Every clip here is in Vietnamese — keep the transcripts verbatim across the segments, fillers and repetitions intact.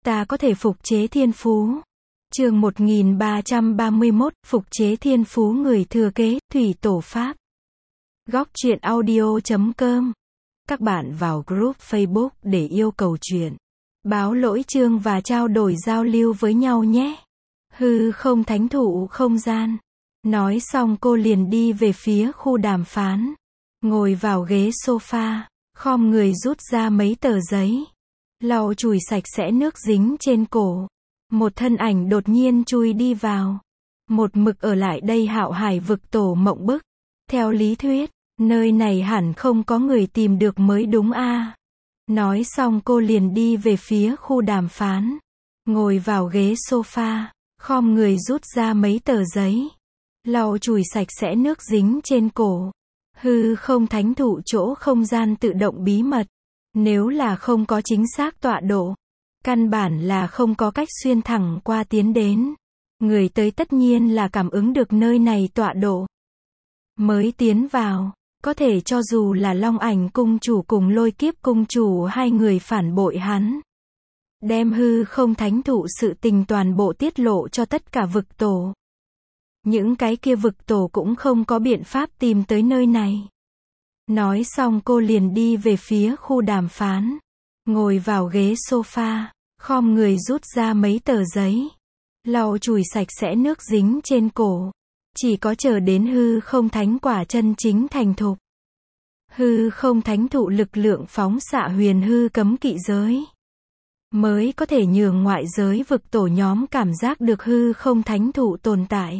ta có thể phục chế thiên phú. Chương một nghìn ba trăm ba mươi mốt, phục chế thiên phú người thừa kế, thủy tổ pháp. Góc truyện audio chấm com. Các bạn vào group Facebook để yêu cầu chuyện, báo lỗi chương và trao đổi giao lưu với nhau nhé. Hư không thánh thụ không gian. Nói xong cô liền đi về phía khu đàm phán. Ngồi vào ghế sofa, khom người rút ra mấy tờ giấy. Lau chùi sạch sẽ nước dính trên cổ. Một thân ảnh đột nhiên chui đi vào. Một mực ở lại đây Hạo Hải vực tổ mộng bức. Theo lý thuyết, nơi này hẳn không có người tìm được mới đúng a. Nói xong cô liền đi về phía khu đàm phán. Ngồi vào ghế sofa, khom người rút ra mấy tờ giấy. Lau chùi sạch sẽ nước dính trên cổ. Hư không thánh thụ chỗ không gian tự động bí mật. Nếu là không có chính xác tọa độ, căn bản là không có cách xuyên thẳng qua tiến đến. Người tới tất nhiên là cảm ứng được nơi này tọa độ mới tiến vào. Có thể cho dù là Long Ảnh cung chủ cùng Lôi Kiếp cung chủ hai người phản bội hắn, đem hư không thánh thụ sự tình toàn bộ tiết lộ cho tất cả vực tổ. Những cái kia vực tổ cũng không có biện pháp tìm tới nơi này. Nói xong cô liền đi về phía khu đàm phán. Ngồi vào ghế sofa, khom người rút ra mấy tờ giấy. Lau chùi sạch sẽ nước dính trên cổ. Chỉ có chờ đến hư không thánh quả chân chính thành thục. Hư không thánh thụ lực lượng phóng xạ huyền hư cấm kỵ giới. Mới có thể nhường ngoại giới vực tổ nhóm cảm giác được hư không thánh thụ tồn tại.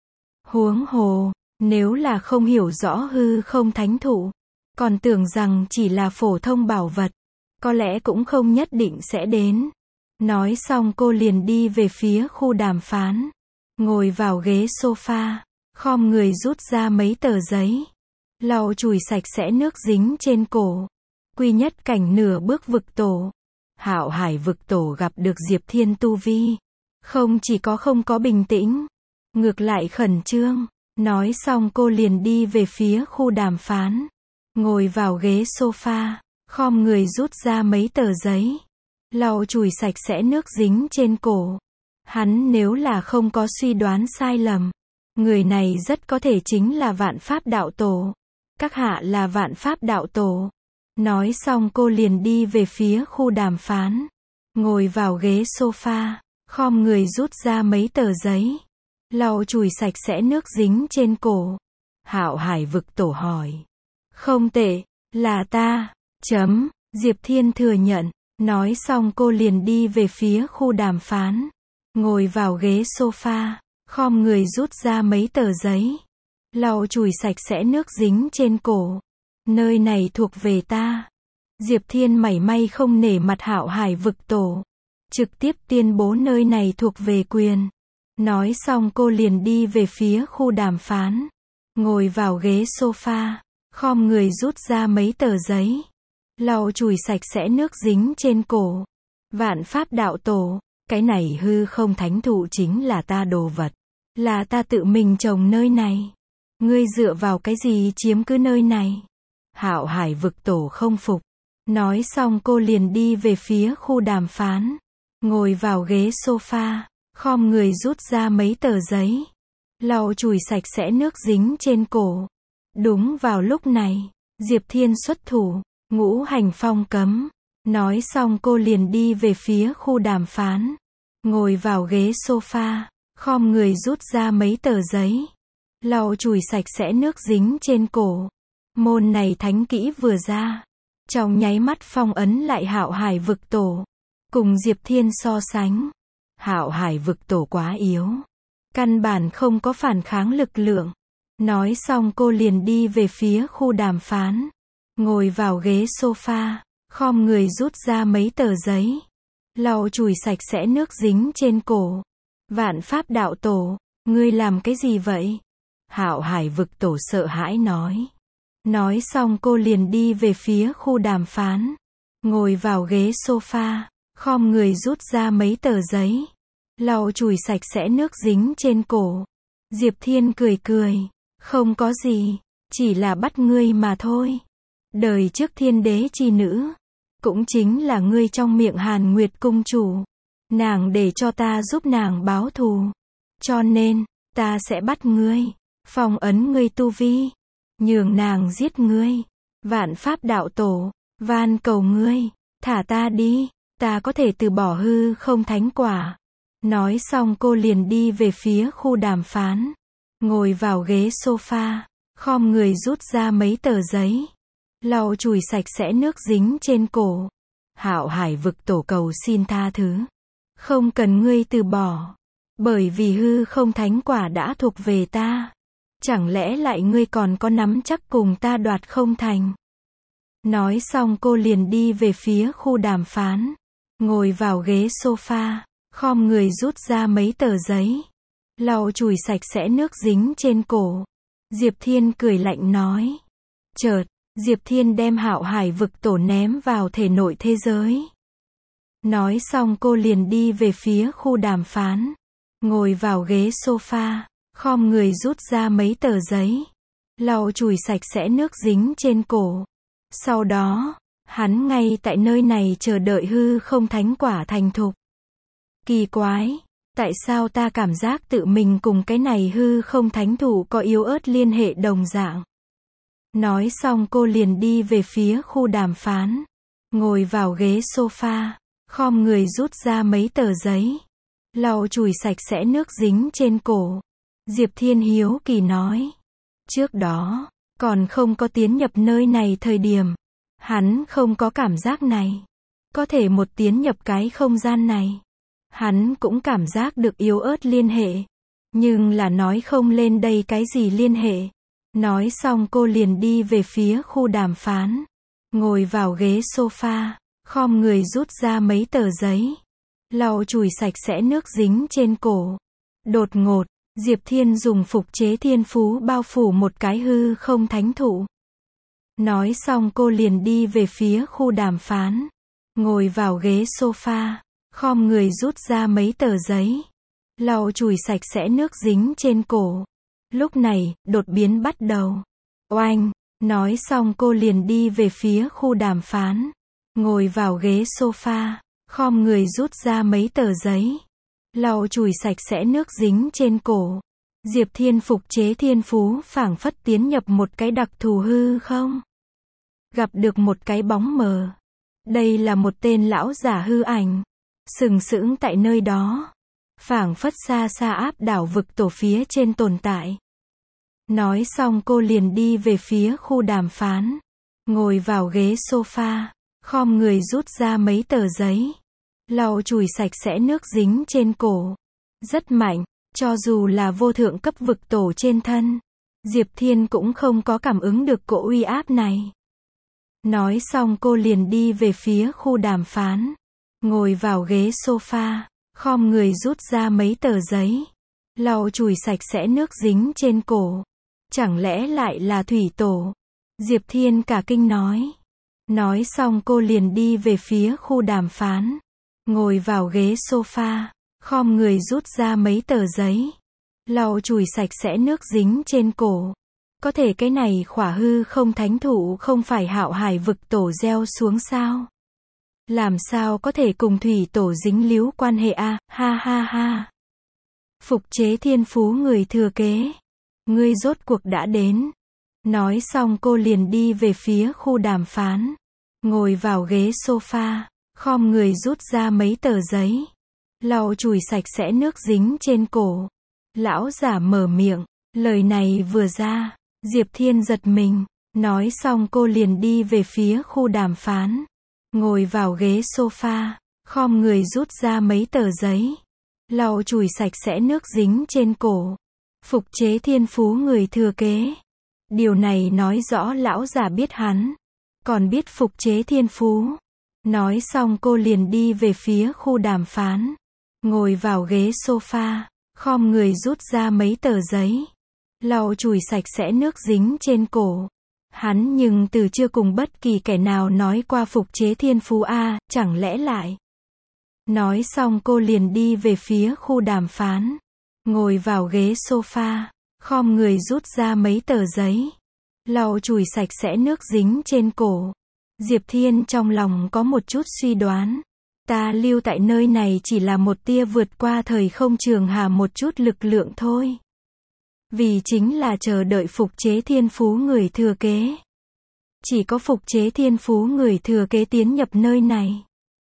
Huống hồ, nếu là không hiểu rõ hư không thánh thụ, còn tưởng rằng chỉ là phổ thông bảo vật, có lẽ cũng không nhất định sẽ đến. Nói xong cô liền đi về phía khu đàm phán. Ngồi vào ghế sofa, khom người rút ra mấy tờ giấy. Lau chùi sạch sẽ nước dính trên cổ. Quy nhất cảnh nửa bước vực tổ. Hạo Hải vực tổ gặp được Diệp Thiên tu vi. Không chỉ có không có bình tĩnh, ngược lại khẩn trương. Nói xong cô liền đi về phía khu đàm phán. Ngồi vào ghế sofa, khom người rút ra mấy tờ giấy. Lau chùi sạch sẽ nước dính trên cổ. Hắn nếu là không có suy đoán sai lầm, người này rất có thể chính là Vạn Pháp đạo tổ. Các hạ là Vạn Pháp đạo tổ. Nói xong cô liền đi về phía khu đàm phán. Ngồi vào ghế sofa, khom người rút ra mấy tờ giấy. Lau chùi sạch sẽ nước dính trên cổ. Hạo Hải vực tổ hỏi. Không tệ, là ta. Chấm, Diệp Thiên thừa nhận. Nói xong cô liền đi về phía khu đàm phán. Ngồi vào ghế sofa, khom người rút ra mấy tờ giấy. Lau chùi sạch sẽ nước dính trên cổ. Nơi này thuộc về ta. Diệp Thiên mảy may không nể mặt Hạo Hải vực tổ. Trực tiếp tuyên bố nơi này thuộc về quyền. Nói xong cô liền đi về phía khu đàm phán. Ngồi vào ghế sofa, khom người rút ra mấy tờ giấy. Lau chùi sạch sẽ nước dính trên cổ. Vạn Pháp đạo tổ. Cái này hư không thánh thụ chính là ta đồ vật. Là ta tự mình trồng nơi này. Ngươi dựa vào cái gì chiếm cứ nơi này? Hạo Hải vực tổ không phục. Nói xong cô liền đi về phía khu đàm phán. Ngồi vào ghế sofa, khom người rút ra mấy tờ giấy. Lau chùi sạch sẽ nước dính trên cổ. Đúng vào lúc này, Diệp Thiên xuất thủ. Ngũ hành phong cấm. Nói xong cô liền đi về phía khu đàm phán. Ngồi vào ghế sofa, khom người rút ra mấy tờ giấy. Lau chùi sạch sẽ nước dính trên cổ. Môn này thánh kỹ vừa ra, trong nháy mắt phong ấn lại Hạo Hải vực tổ. Cùng Diệp Thiên so sánh, Hạo Hải vực tổ quá yếu. Căn bản không có phản kháng lực lượng. Nói xong cô liền đi về phía khu đàm phán. Ngồi vào ghế sofa, khom người rút ra mấy tờ giấy. Lau chùi sạch sẽ nước dính trên cổ. Vạn Pháp đạo tổ, ngươi làm cái gì vậy? Hạo Hải vực tổ sợ hãi nói. Nói xong cô liền đi về phía khu đàm phán. Ngồi vào ghế sofa, khom người rút ra mấy tờ giấy. Lau chùi sạch sẽ nước dính trên cổ. Diệp Thiên cười cười. Không có gì, chỉ là bắt ngươi mà thôi. Đời trước thiên đế chi nữ, cũng chính là ngươi trong miệng Hàn Nguyệt cung chủ. Nàng để cho ta giúp nàng báo thù. Cho nên, ta sẽ bắt ngươi, phong ấn ngươi tu vi, nhường nàng giết ngươi. Vạn Pháp Đạo Tổ, van cầu ngươi, thả ta đi, ta có thể từ bỏ hư không thánh quả. Nói xong cô liền đi về phía khu đàm phán. Ngồi vào ghế sofa, khom người rút ra mấy tờ giấy. Lau chùi sạch sẽ nước dính trên cổ. Hạo Hải Vực Tổ cầu xin tha thứ. Không cần ngươi từ bỏ. Bởi vì hư không thánh quả đã thuộc về ta. Chẳng lẽ lại ngươi còn có nắm chắc cùng ta đoạt không thành? Nói xong cô liền đi về phía khu đàm phán. Ngồi vào ghế sofa, khom người rút ra mấy tờ giấy. Lau chùi sạch sẽ nước dính trên cổ. Diệp Thiên cười lạnh nói. Chợt, Diệp Thiên đem Hạo Hải Vực Tổ ném vào thể nội thế giới. Nói xong cô liền đi về phía khu đàm phán. Ngồi vào ghế sofa, khom người rút ra mấy tờ giấy. Lau chùi sạch sẽ nước dính trên cổ. Sau đó, hắn ngay tại nơi này chờ đợi hư không thánh quả thành thục. Kỳ quái, tại sao ta cảm giác tự mình cùng cái này hư không thánh thủ có yếu ớt liên hệ đồng dạng. Nói xong cô liền đi về phía khu đàm phán. Ngồi vào ghế sofa, khom người rút ra mấy tờ giấy. Lau chùi sạch sẽ nước dính trên cổ. Diệp Thiên hiếu kỳ nói. Trước đó, còn không có tiến nhập nơi này thời điểm. Hắn không có cảm giác này. Có thể một tiến nhập cái không gian này. Hắn cũng cảm giác được yếu ớt liên hệ. Nhưng là nói không lên đây cái gì liên hệ. Nói xong cô liền đi về phía khu đàm phán. Ngồi vào ghế sofa, khom người rút ra mấy tờ giấy. Lau chùi sạch sẽ nước dính trên cổ. Đột ngột, Diệp Thiên dùng phục chế thiên phú bao phủ một cái hư không thánh thụ. Nói xong cô liền đi về phía khu đàm phán. Ngồi vào ghế sofa, khom người rút ra mấy tờ giấy. Lau chùi sạch sẽ nước dính trên cổ. Lúc này, đột biến bắt đầu. Oanh! Nói xong cô liền đi về phía khu đàm phán. Ngồi vào ghế sofa, khom người rút ra mấy tờ giấy. Lau chùi sạch sẽ nước dính trên cổ. Diệp Thiên phục chế thiên phú phảng phất tiến nhập một cái đặc thù hư không. Gặp được một cái bóng mờ. Đây là một tên lão giả hư ảnh. Sừng sững tại nơi đó. Phảng phất xa xa áp đảo vực tổ phía trên tồn tại. Nói xong cô liền đi về phía khu đàm phán. Ngồi vào ghế sofa, khom người rút ra mấy tờ giấy. Lau chùi sạch sẽ nước dính trên cổ. Rất mạnh, cho dù là vô thượng cấp vực tổ trên thân. Diệp Thiên cũng không có cảm ứng được cỗ uy áp này. Nói xong cô liền đi về phía khu đàm phán. Ngồi vào ghế sofa, khom người rút ra mấy tờ giấy. Lau chùi sạch sẽ nước dính trên cổ. Chẳng lẽ lại là thủy tổ? Diệp Thiên cả kinh nói. Nói xong cô liền đi về phía khu đàm phán. Ngồi vào ghế sofa, khom người rút ra mấy tờ giấy. Lau chùi sạch sẽ nước dính trên cổ. Có thể cái này khỏa hư không thánh thụ không phải Hạo Hải Vực Tổ gieo xuống sao? Làm sao có thể cùng thủy tổ dính líu quan hệ a? À? Ha ha ha. Phục chế thiên phú người thừa kế. Ngươi rốt cuộc đã đến. Nói xong cô liền đi về phía khu đàm phán. Ngồi vào ghế sofa, khom người rút ra mấy tờ giấy. Lau chùi sạch sẽ nước dính trên cổ. Lão giả mở miệng. Lời này vừa ra, Diệp Thiên giật mình. Nói xong cô liền đi về phía khu đàm phán. Ngồi vào ghế sofa, khom người rút ra mấy tờ giấy. Lau chùi sạch sẽ nước dính trên cổ. Phục chế thiên phú người thừa kế. Điều này nói rõ lão già biết hắn. Còn biết phục chế thiên phú. Nói xong cô liền đi về phía khu đàm phán. Ngồi vào ghế sofa, khom người rút ra mấy tờ giấy. Lau chùi sạch sẽ nước dính trên cổ. Hắn nhưng từ chưa cùng bất kỳ kẻ nào nói qua phục chế thiên phú a, chẳng lẽ lại. Nói xong cô liền đi về phía khu đàm phán. Ngồi vào ghế sofa, khom người rút ra mấy tờ giấy. Lau chùi sạch sẽ nước dính trên cổ. Diệp Thiên trong lòng có một chút suy đoán. Ta lưu tại nơi này chỉ là một tia vượt qua thời không trường hà một chút lực lượng thôi. Vì chính là chờ đợi phục chế thiên phú người thừa kế. Chỉ có phục chế thiên phú người thừa kế tiến nhập nơi này,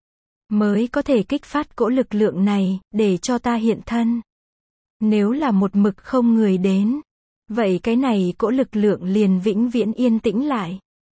mới có thể kích phát cỗ lực lượng này, để cho ta hiện thân. Nếu là một mực không người đến, vậy cái này cỗ lực lượng liền vĩnh viễn yên tĩnh lại.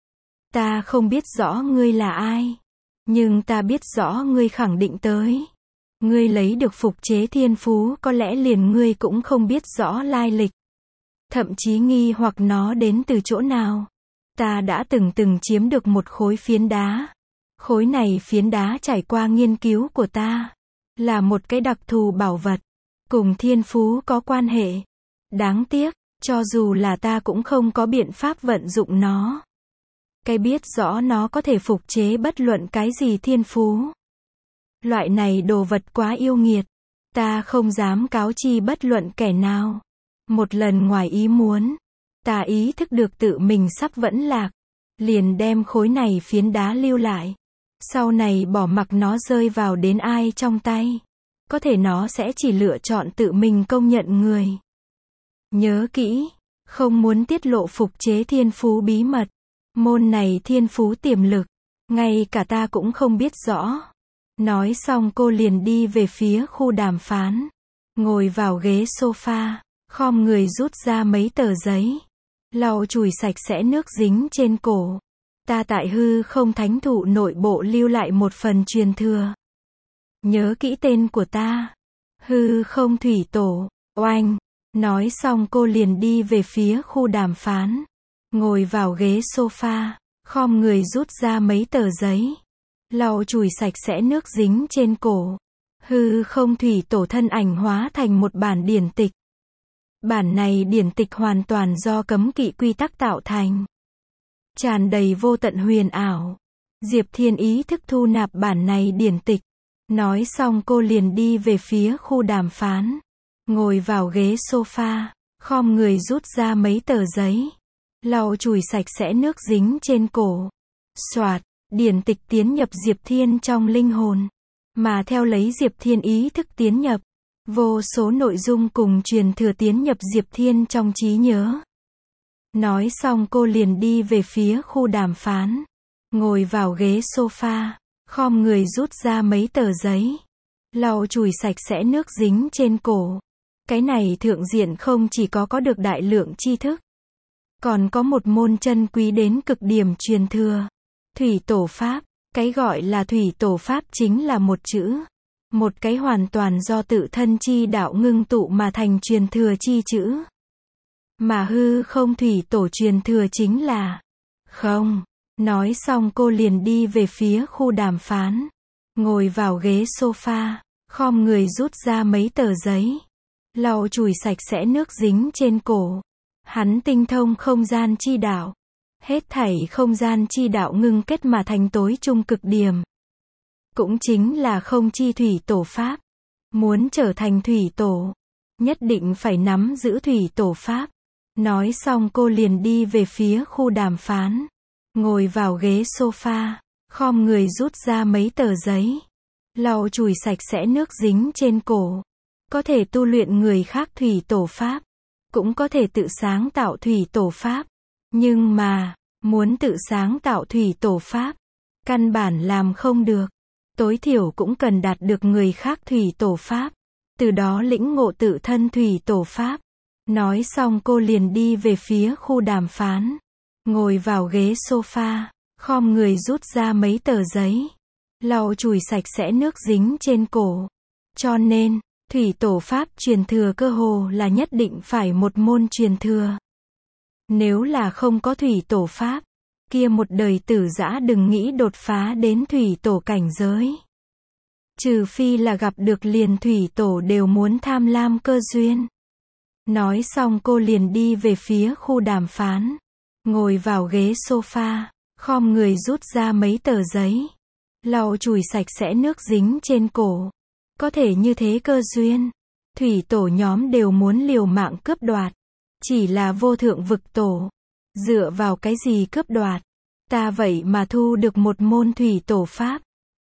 Ta không biết rõ ngươi là ai, nhưng ta biết rõ ngươi khẳng định tới. Ngươi lấy được phục chế thiên phú có lẽ liền ngươi cũng không biết rõ lai lịch. Thậm chí nghi hoặc nó đến từ chỗ nào. Ta đã từng từng chiếm được một khối phiến đá. Khối này phiến đá trải qua nghiên cứu của ta, là một cái đặc thù bảo vật, cùng thiên phú có quan hệ. Đáng tiếc, cho dù là ta cũng không có biện pháp vận dụng nó. Cái biết rõ nó có thể phục chế bất luận cái gì thiên phú. Loại này đồ vật quá yêu nghiệt, ta không dám cáo chi bất luận kẻ nào. Một lần ngoài ý muốn, ta ý thức được tự mình sắp vẫn lạc, liền đem khối này phiến đá lưu lại. Sau này bỏ mặc nó rơi vào đến ai trong tay, có thể nó sẽ chỉ lựa chọn tự mình công nhận người. Nhớ kỹ, không muốn tiết lộ phục chế thiên phú bí mật. Môn này thiên phú tiềm lực, ngay cả ta cũng không biết rõ. Nói xong cô liền đi về phía khu đàm phán. Ngồi vào ghế sofa, khom người rút ra mấy tờ giấy. Lau chùi sạch sẽ nước dính trên cổ. Ta tại hư không thánh thụ nội bộ lưu lại một phần truyền thừa. Nhớ kỹ tên của ta. Hư không thủy tổ, oanh. Nói xong cô liền đi về phía khu đàm phán. Ngồi vào ghế sofa, khom người rút ra mấy tờ giấy. Lau chùi sạch sẽ nước dính trên cổ. Hư không thủy tổ thân ảnh hóa thành một bản điển tịch. Bản này điển tịch hoàn toàn do cấm kỵ quy tắc tạo thành. Tràn đầy vô tận huyền ảo. Diệp Thiên ý thức thu nạp bản này điển tịch. Nói xong cô liền đi về phía khu đàm phán. Ngồi vào ghế sofa, khom người rút ra mấy tờ giấy. Lau chùi sạch sẽ nước dính trên cổ. Soạt, điển tịch tiến nhập Diệp Thiên trong linh hồn. Mà theo lấy Diệp Thiên ý thức tiến nhập, vô số nội dung cùng truyền thừa tiến nhập Diệp Thiên trong trí nhớ. Nói xong cô liền đi về phía khu đàm phán. Ngồi vào ghế sofa, khom người rút ra mấy tờ giấy. Lau chùi sạch sẽ nước dính trên cổ. Cái này thượng diện không chỉ có có được đại lượng tri thức, còn có một môn chân quý đến cực điểm truyền thừa. Thủy tổ pháp. Cái gọi là thủy tổ pháp chính là một chữ. Một cái hoàn toàn do tự thân chi đạo ngưng tụ mà thành truyền thừa chi chữ. Mà hư không thủy tổ truyền thừa chính là không. Nói xong cô liền đi về phía khu đàm phán. Ngồi vào ghế sofa, khom người rút ra mấy tờ giấy. Lau chùi sạch sẽ nước dính trên cổ. Hắn tinh thông không gian chi đạo. Hết thảy không gian chi đạo ngưng kết mà thành tối trung cực điểm. Cũng chính là không chi thủy tổ pháp. Muốn trở thành thủy tổ, nhất định phải nắm giữ thủy tổ pháp. Nói xong cô liền đi về phía khu đàm phán. Ngồi vào ghế sofa, khom người rút ra mấy tờ giấy. Lau chùi sạch sẽ nước dính trên cổ. Có thể tu luyện người khác thủy tổ pháp, cũng có thể tự sáng tạo thủy tổ pháp. Nhưng mà, muốn tự sáng tạo thủy tổ pháp, căn bản làm không được. Tối thiểu cũng cần đạt được người khác thủy tổ pháp, từ đó lĩnh ngộ tự thân thủy tổ pháp. Nói xong cô liền đi về phía khu đàm phán. Ngồi vào ghế sofa, khom người rút ra mấy tờ giấy. Lau chùi sạch sẽ nước dính trên cổ. Cho nên, thủy tổ pháp truyền thừa cơ hồ là nhất định phải một môn truyền thừa. Nếu là không có thủy tổ pháp, kia một đời tử dã đừng nghĩ đột phá đến thủy tổ cảnh giới. Trừ phi là gặp được liền thủy tổ đều muốn tham lam cơ duyên. Nói xong cô liền đi về phía khu đàm phán. Ngồi vào ghế sofa, khom người rút ra mấy tờ giấy. Lau chùi sạch sẽ nước dính trên cổ. Có thể như thế cơ duyên, thủy tổ nhóm đều muốn liều mạng cướp đoạt. Chỉ là vô thượng vực tổ. Dựa vào cái gì cướp đoạt? Ta vậy mà thu được một môn thủy tổ pháp.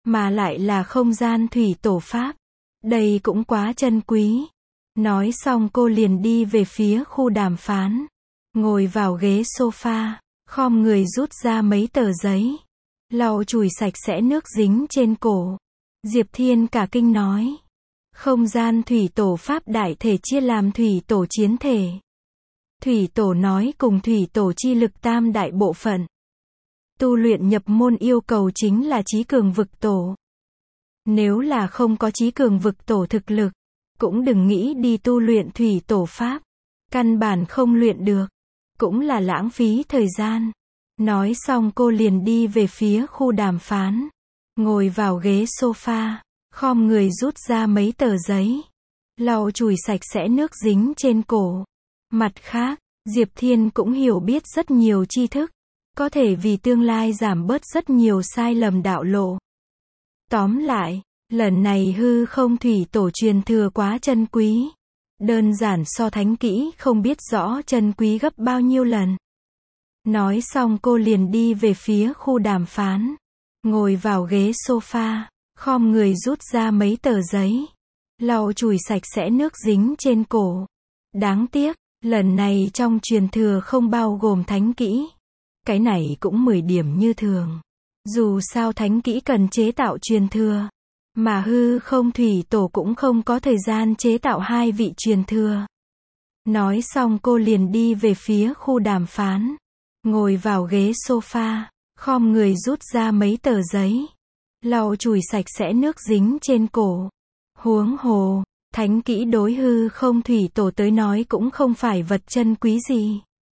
Mà lại là không gian thủy tổ Pháp. Đây cũng quá chân quý. Nói xong cô liền đi về phía khu đàm phán. Ngồi vào ghế sofa, khom người rút ra mấy tờ giấy. Lau chùi sạch sẽ nước dính trên cổ. Diệp Thiên cả kinh nói. Không gian thủy tổ Pháp đại thể chia làm thủy tổ chiến thể. Thủy tổ nói cùng thủy tổ chi lực tam đại bộ phận. Tu luyện nhập môn yêu cầu chính là trí cường vực tổ. Nếu là không có trí cường vực tổ thực lực, cũng đừng nghĩ đi tu luyện thủy tổ Pháp. Căn bản không luyện được. Cũng là lãng phí thời gian. Nói xong cô liền đi về phía khu đàm phán. Ngồi vào ghế sofa, khom người rút ra mấy tờ giấy. Lau chùi sạch sẽ nước dính trên cổ. Mặt khác, Diệp Thiên cũng hiểu biết rất nhiều tri thức. Có thể vì tương lai giảm bớt rất nhiều sai lầm đạo lộ. Tóm lại, lần này hư không thủy tổ truyền thừa quá chân quý. Đơn giản so thánh kỹ không biết rõ chân quý gấp bao nhiêu lần. Nói xong cô liền đi về phía khu đàm phán. Ngồi vào ghế sofa, khom người rút ra mấy tờ giấy. Lau chùi sạch sẽ nước dính trên cổ. Đáng tiếc, lần này trong truyền thừa không bao gồm thánh kỹ. Cái này cũng mười điểm như thường. Dù sao thánh kỹ cần chế tạo truyền thừa. Mà hư không thủy tổ cũng không có thời gian chế tạo hai vị truyền thừa. Nói xong cô liền đi về phía khu đàm phán. Ngồi vào ghế sofa, khom người rút ra mấy tờ giấy. Lau chùi sạch sẽ nước dính trên cổ. Huống hồ, thánh kỹ đối hư không thủy tổ tới nói cũng không phải vật chân quý gì.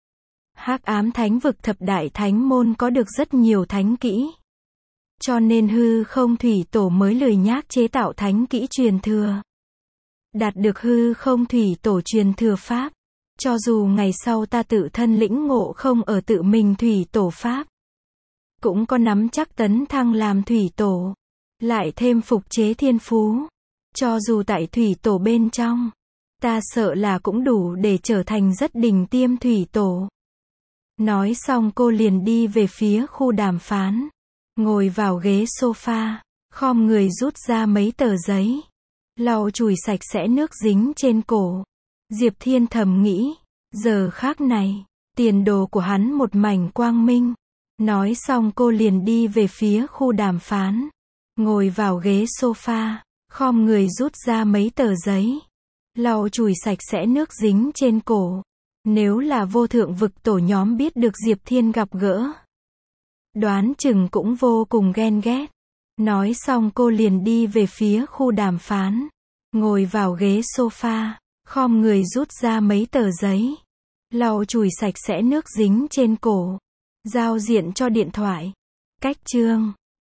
Hắc ám thánh vực thập đại thánh môn có được rất nhiều thánh kỹ. Cho nên hư không thủy tổ mới lười nhác chế tạo thánh kỹ truyền thừa. Đạt được hư không thủy tổ truyền thừa Pháp. Cho dù ngày sau ta tự thân lĩnh ngộ không ở tự mình thủy tổ Pháp. Cũng có nắm chắc tấn thăng làm thủy tổ. Lại thêm phục chế thiên phú. Cho dù tại thủy tổ bên trong. Ta sợ là cũng đủ để trở thành rất đỉnh tiêm thủy tổ. Nói xong cô liền đi về phía khu đàm phán. Ngồi vào ghế sofa, khom người rút ra mấy tờ giấy. Lau chùi sạch sẽ nước dính trên cổ. Diệp Thiên thầm nghĩ, giờ khác này, tiền đồ của hắn một mảnh quang minh. Nói xong cô liền đi về phía khu đàm phán. Ngồi vào ghế sofa, khom người rút ra mấy tờ giấy. Lau chùi sạch sẽ nước dính trên cổ. Nếu là vô thượng vực tổ nhóm biết được Diệp Thiên gặp gỡ, đoán chừng cũng vô cùng ghen ghét. Nói xong cô liền đi về phía khu đàm phán. Ngồi vào ghế sofa, khom người rút ra mấy tờ giấy. Lau chùi sạch sẽ nước dính trên cổ. Giao diện cho điện thoại. Cách chương